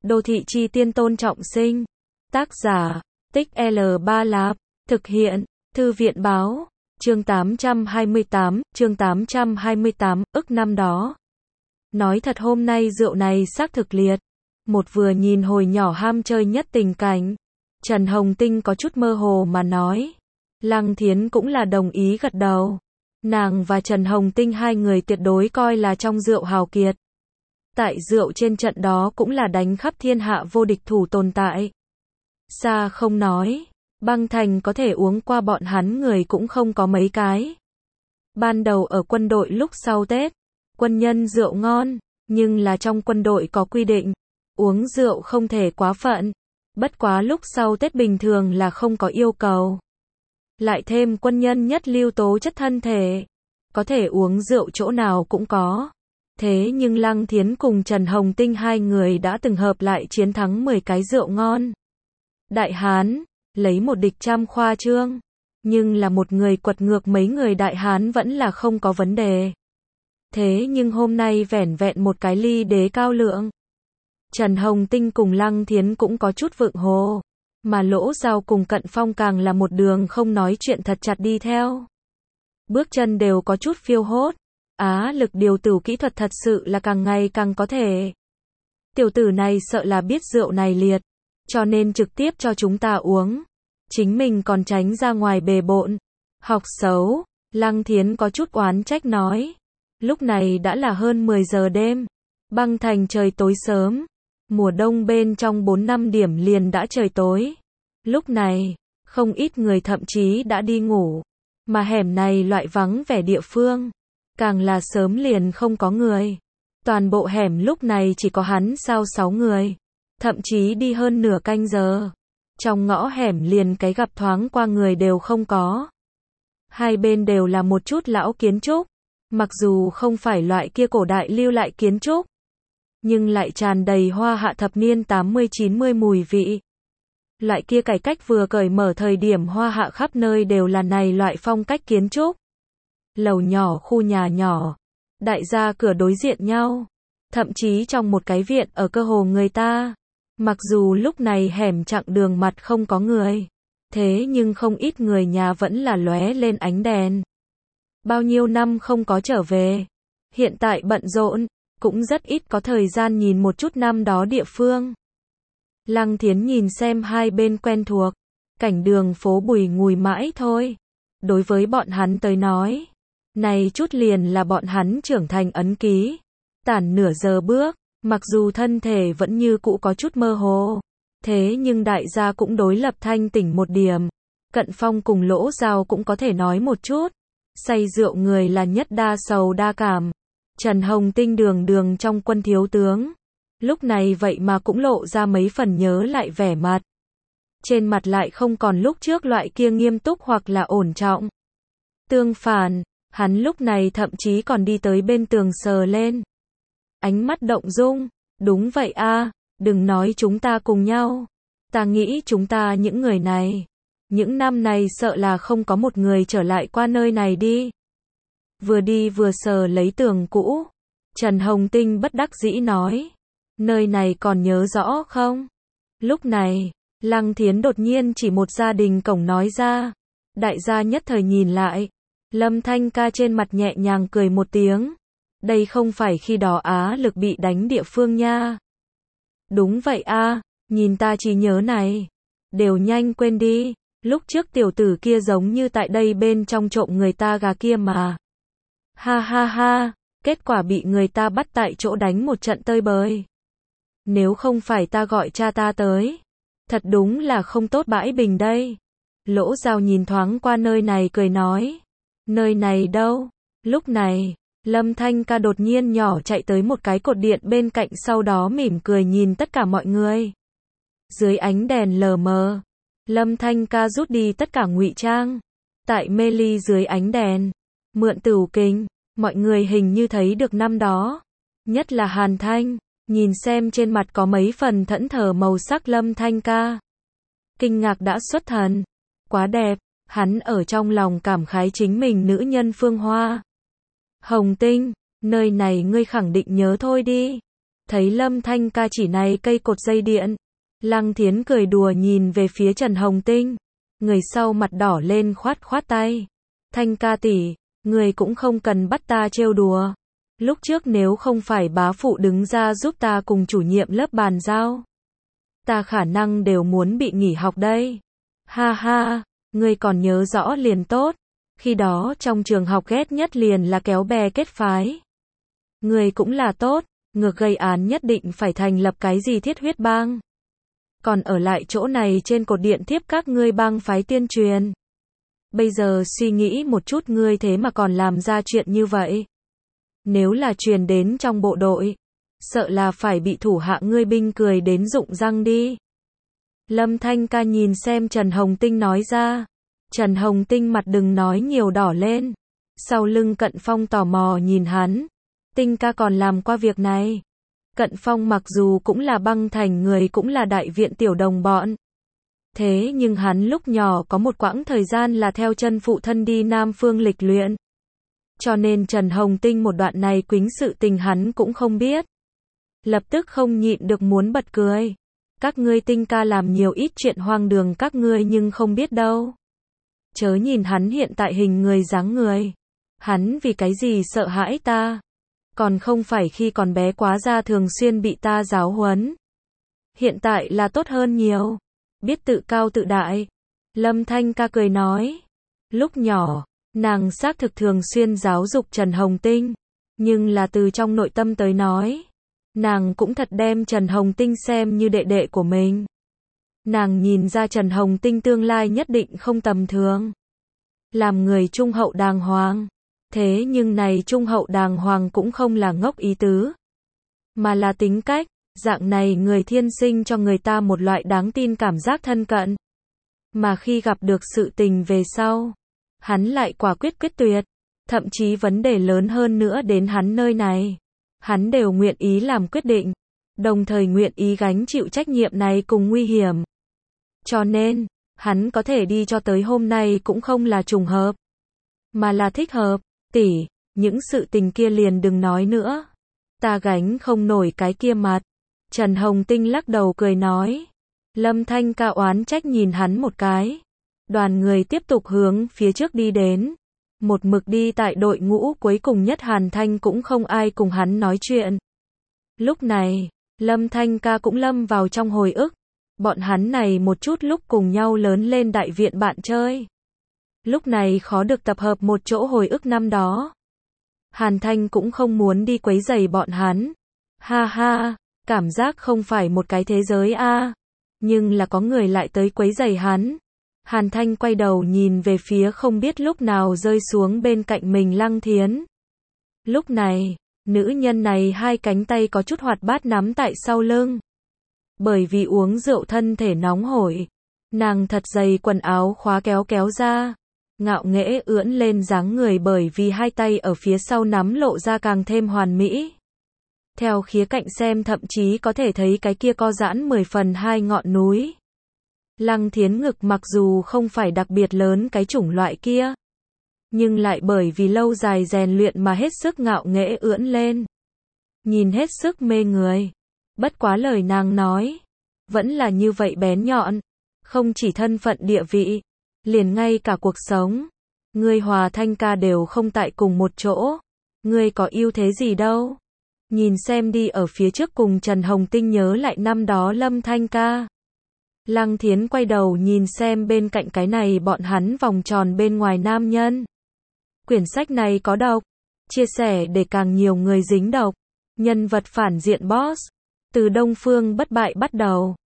Đô thị chi tiên Tôn Trọng Sinh. Tác giả, Tích L Ba Lạp. Thực hiện, Thư viện báo. Chương 828, ức năm đó. Nói thật hôm nay rượu này xác thực liệt. Một vừa nhìn hồi nhỏ ham chơi nhất tình cảnh. Trần Hồng Tinh có chút mơ hồ mà nói. Lăng Thiến cũng là đồng ý gật đầu. Nàng và Trần Hồng Tinh hai người tuyệt đối coi là trong rượu hào kiệt. Tại rượu trên trận đó cũng là đánh khắp thiên hạ vô địch thủ tồn tại. Xa không nói, Băng Thành có thể uống qua bọn hắn người cũng không có mấy cái. Ban đầu ở quân đội lúc sau Tết, quân nhân rượu ngon, nhưng là trong quân đội có quy định, uống rượu không thể quá phận. Bất quá lúc sau Tết bình thường là không có yêu cầu. Lại thêm quân nhân nhất lưu tố chất thân thể, có thể uống rượu chỗ nào cũng có. Thế nhưng Lăng Thiến cùng Trần Hồng Tinh hai người đã từng hợp lại chiến thắng 10 cái rượu ngon. Đại Hán, lấy một địch trăm khoa trương. Nhưng là một người quật ngược mấy người Đại Hán vẫn là không có vấn đề. Thế nhưng hôm nay vẻn vẹn một cái ly đế cao lượng. Trần Hồng Tinh cùng Lăng Thiến cũng có chút vượng hồ. Mà Lỗ Giao cùng Cận Phong càng là một đường không nói chuyện thật chặt đi theo. Bước chân đều có chút phiêu hốt. Lực điều tử kỹ thuật thật sự là càng ngày càng có thể. Tiểu tử này sợ là biết rượu này liệt, cho nên trực tiếp cho chúng ta uống. Chính mình còn tránh ra ngoài bề bộn. Học xấu, Lăng Thiến có chút oán trách nói. Lúc này đã là hơn 10 giờ đêm. Băng Thành trời tối sớm. Mùa đông bên trong 4-5 điểm liền đã trời tối. Lúc này, không ít người thậm chí đã đi ngủ. Mà hẻm này loại vắng vẻ địa phương. Càng là sớm liền không có người. Toàn bộ hẻm lúc này chỉ có hắn sao 6 người. Thậm chí đi hơn nửa canh giờ. Trong ngõ hẻm liền cái gặp thoáng qua người đều không có. Hai bên đều là một chút lão kiến trúc. Mặc dù không phải loại kia cổ đại lưu lại kiến trúc. Nhưng lại tràn đầy hoa hạ thập niên 80-90 mùi vị. Loại kia cải cách vừa cởi mở thời điểm hoa hạ khắp nơi đều là này loại phong cách kiến trúc. Lầu nhỏ khu nhà nhỏ, đại gia cửa đối diện nhau, thậm chí trong một cái viện ở cơ hồ người ta. Mặc dù lúc này hẻm chặng đường mặt không có người, thế nhưng không ít người nhà vẫn là lóe lên ánh đèn. Bao nhiêu năm không có trở về, hiện tại bận rộn, cũng rất ít có thời gian nhìn một chút năm đó địa phương. Lăng Thiến nhìn xem hai bên quen thuộc, cảnh đường phố bùi ngùi mãi thôi. Đối với bọn hắn tới nói, này chút liền là bọn hắn trưởng thành ấn ký. Tản nửa giờ bước, mặc dù thân thể vẫn như cũ có chút mơ hồ. Thế nhưng đại gia cũng đối lập thanh tỉnh một điểm. Cận Phong cùng Lỗ Giao cũng có thể nói một chút. Say rượu người là nhất đa sầu đa cảm. Trần Hồng Tinh đường trong quân thiếu tướng. Lúc này vậy mà cũng lộ ra mấy phần nhớ lại vẻ mặt. Trên mặt lại không còn lúc trước loại kia nghiêm túc hoặc là ổn trọng. Tương phản, hắn lúc này thậm chí còn đi tới bên tường sờ lên. Ánh mắt động dung, đúng vậy đừng nói chúng ta cùng nhau. Ta nghĩ chúng ta những người này, những năm này sợ là không có một người trở lại qua nơi này đi. Vừa đi vừa sờ lấy tường cũ, Trần Hồng Tinh bất đắc dĩ nói. Nơi này còn nhớ rõ không? Lúc này, Lăng Thiến đột nhiên chỉ một gia đình cổng nói ra. Đại gia nhất thời nhìn lại. Lâm Thanh ca trên mặt nhẹ nhàng cười một tiếng. Đây không phải khi đó lực bị đánh địa phương nha. Đúng vậy nhìn ta chỉ nhớ này. Đều nhanh quên đi. Lúc trước tiểu tử kia giống như tại đây bên trong trộm người ta gà kia mà. Ha ha ha, kết quả bị người ta bắt tại chỗ đánh một trận tơi bời. Nếu không phải ta gọi cha ta tới, thật đúng là không tốt bãi bình đây. Lỗ Giao nhìn thoáng qua nơi này cười nói. Nơi này đâu? Lúc này, Lâm Thanh ca đột nhiên nhỏ chạy tới một cái cột điện bên cạnh, sau đó mỉm cười nhìn tất cả mọi người. Dưới ánh đèn lờ mờ, Lâm Thanh ca rút đi tất cả ngụy trang. Tại mê ly dưới ánh đèn, mượn tửu kính, mọi người hình như thấy được năm đó. Nhất là Hàn Thanh, nhìn xem trên mặt có mấy phần thẫn thờ màu sắc Lâm Thanh ca. Kinh ngạc đã xuất thần. Quá đẹp, hắn ở trong lòng cảm khái chính mình nữ nhân Phương Hoa. Hồng Tinh, nơi này ngươi khẳng định nhớ thôi đi. Thấy Lâm Thanh Ca chỉ này cây cột dây điện, Lăng Thiến cười đùa nhìn về phía Trần Hồng Tinh. Người sau mặt đỏ lên khoát khoát tay. Thanh Ca tỷ, người cũng không cần bắt ta trêu đùa. Lúc trước nếu không phải bá phụ đứng ra giúp ta cùng chủ nhiệm lớp bàn giao, ta khả năng đều muốn bị nghỉ học đây. Ha ha, người còn nhớ rõ liền tốt. Khi đó trong trường học ghét nhất liền là kéo bè kết phái. Người cũng là tốt, ngược gây án nhất định phải thành lập cái gì thiết huyết bang. Còn ở lại chỗ này trên cột điện tiếp các ngươi bang phái tuyên truyền. Bây giờ suy nghĩ một chút ngươi thế mà còn làm ra chuyện như vậy. Nếu là truyền đến trong bộ đội, sợ là phải bị thủ hạ ngươi binh cười đến rụng răng đi. Lâm Thanh Ca nhìn xem Trần Hồng Tinh nói ra. Trần Hồng Tinh mặt đừng nói nhiều đỏ lên. Sau lưng Cận Phong tò mò nhìn hắn. Tinh ca còn làm qua việc này. Cận Phong mặc dù cũng là băng thành người cũng là đại viện tiểu đồng bọn. Thế nhưng hắn lúc nhỏ có một quãng thời gian là theo chân phụ thân đi Nam Phương lịch luyện. Cho nên Trần Hồng Tinh một đoạn này quính sự tình hắn cũng không biết. Lập tức không nhịn được muốn bật cười. Các ngươi Tinh ca làm nhiều ít chuyện hoang đường các ngươi nhưng không biết đâu. Chớ nhìn hắn hiện tại hình người dáng người. Hắn vì cái gì sợ hãi ta? Còn không phải khi còn bé quá ra thường xuyên bị ta giáo huấn. Hiện tại là tốt hơn nhiều. Biết tự cao tự đại. Lâm Thanh Ca cười nói. Lúc nhỏ, nàng xác thực thường xuyên giáo dục Trần Hồng Tinh. Nhưng là từ trong nội tâm tới nói. Nàng cũng thật đem Trần Hồng Tinh xem như đệ đệ của mình. Nàng nhìn ra Trần Hồng Tinh tương lai nhất định không tầm thường. Làm người trung hậu đàng hoàng. Thế nhưng này trung hậu đàng hoàng cũng không là ngốc ý tứ. Mà là tính cách. Dạng này người thiên sinh cho người ta một loại đáng tin cảm giác thân cận. Mà khi gặp được sự tình về sau, hắn lại quả quyết quyết tuyệt. Thậm chí vấn đề lớn hơn nữa đến hắn nơi này. Hắn đều nguyện ý làm quyết định. Đồng thời nguyện ý gánh chịu trách nhiệm này cùng nguy hiểm. Cho nên, hắn có thể đi cho tới hôm nay cũng không là trùng hợp. Mà là thích hợp. Tỷ, những sự tình kia liền đừng nói nữa. Ta gánh không nổi cái kia mặt. Trần Hồng Tinh lắc đầu cười nói. Lâm Thanh Ca oán trách nhìn hắn một cái. Đoàn người tiếp tục hướng phía trước đi đến. Một mực đi tại đội ngũ cuối cùng nhất Hàn Thanh cũng không ai cùng hắn nói chuyện. Lúc này, Lâm Thanh Ca cũng lâm vào trong hồi ức. Bọn hắn này một chút lúc cùng nhau lớn lên đại viện bạn chơi. Lúc này khó được tập hợp một chỗ hồi ức năm đó. Hàn Thanh cũng không muốn đi quấy rầy bọn hắn. Ha ha, cảm giác không phải một cái thế giới a. Nhưng là có người lại tới quấy rầy hắn. Hàn Thanh quay đầu nhìn về phía không biết lúc nào rơi xuống bên cạnh mình Lăng Thiến. Lúc này, nữ nhân này hai cánh tay có chút hoạt bát nắm tại sau lưng. Bởi vì uống rượu thân thể nóng hổi. Nàng thật dày quần áo khóa kéo kéo ra. Ngạo nghễ ưỡn lên dáng người bởi vì hai tay ở phía sau nắm lộ ra càng thêm hoàn mỹ. Theo khía cạnh xem thậm chí có thể thấy cái kia co giãn 10 phần 2 ngọn núi. Lăng Thiến ngực mặc dù không phải đặc biệt lớn cái chủng loại kia. Nhưng lại bởi vì lâu dài rèn luyện mà hết sức ngạo nghễ ưỡn lên. Nhìn hết sức mê người. Bất quá lời nàng nói. Vẫn là như vậy bén nhọn. Không chỉ thân phận địa vị. Liền ngay cả cuộc sống. Ngươi Hòa Thanh Ca đều không tại cùng một chỗ. Ngươi có ưu thế gì đâu. Nhìn xem đi ở phía trước cùng Trần Hồng Tinh nhớ lại năm đó Lâm Thanh Ca. Lăng Thiến quay đầu nhìn xem bên cạnh cái này bọn hắn vòng tròn bên ngoài nam nhân. Quyển sách này có độc. Chia sẻ để càng nhiều người dính độc. Nhân vật phản diện boss. Từ Đông Phương Bất Bại bắt đầu.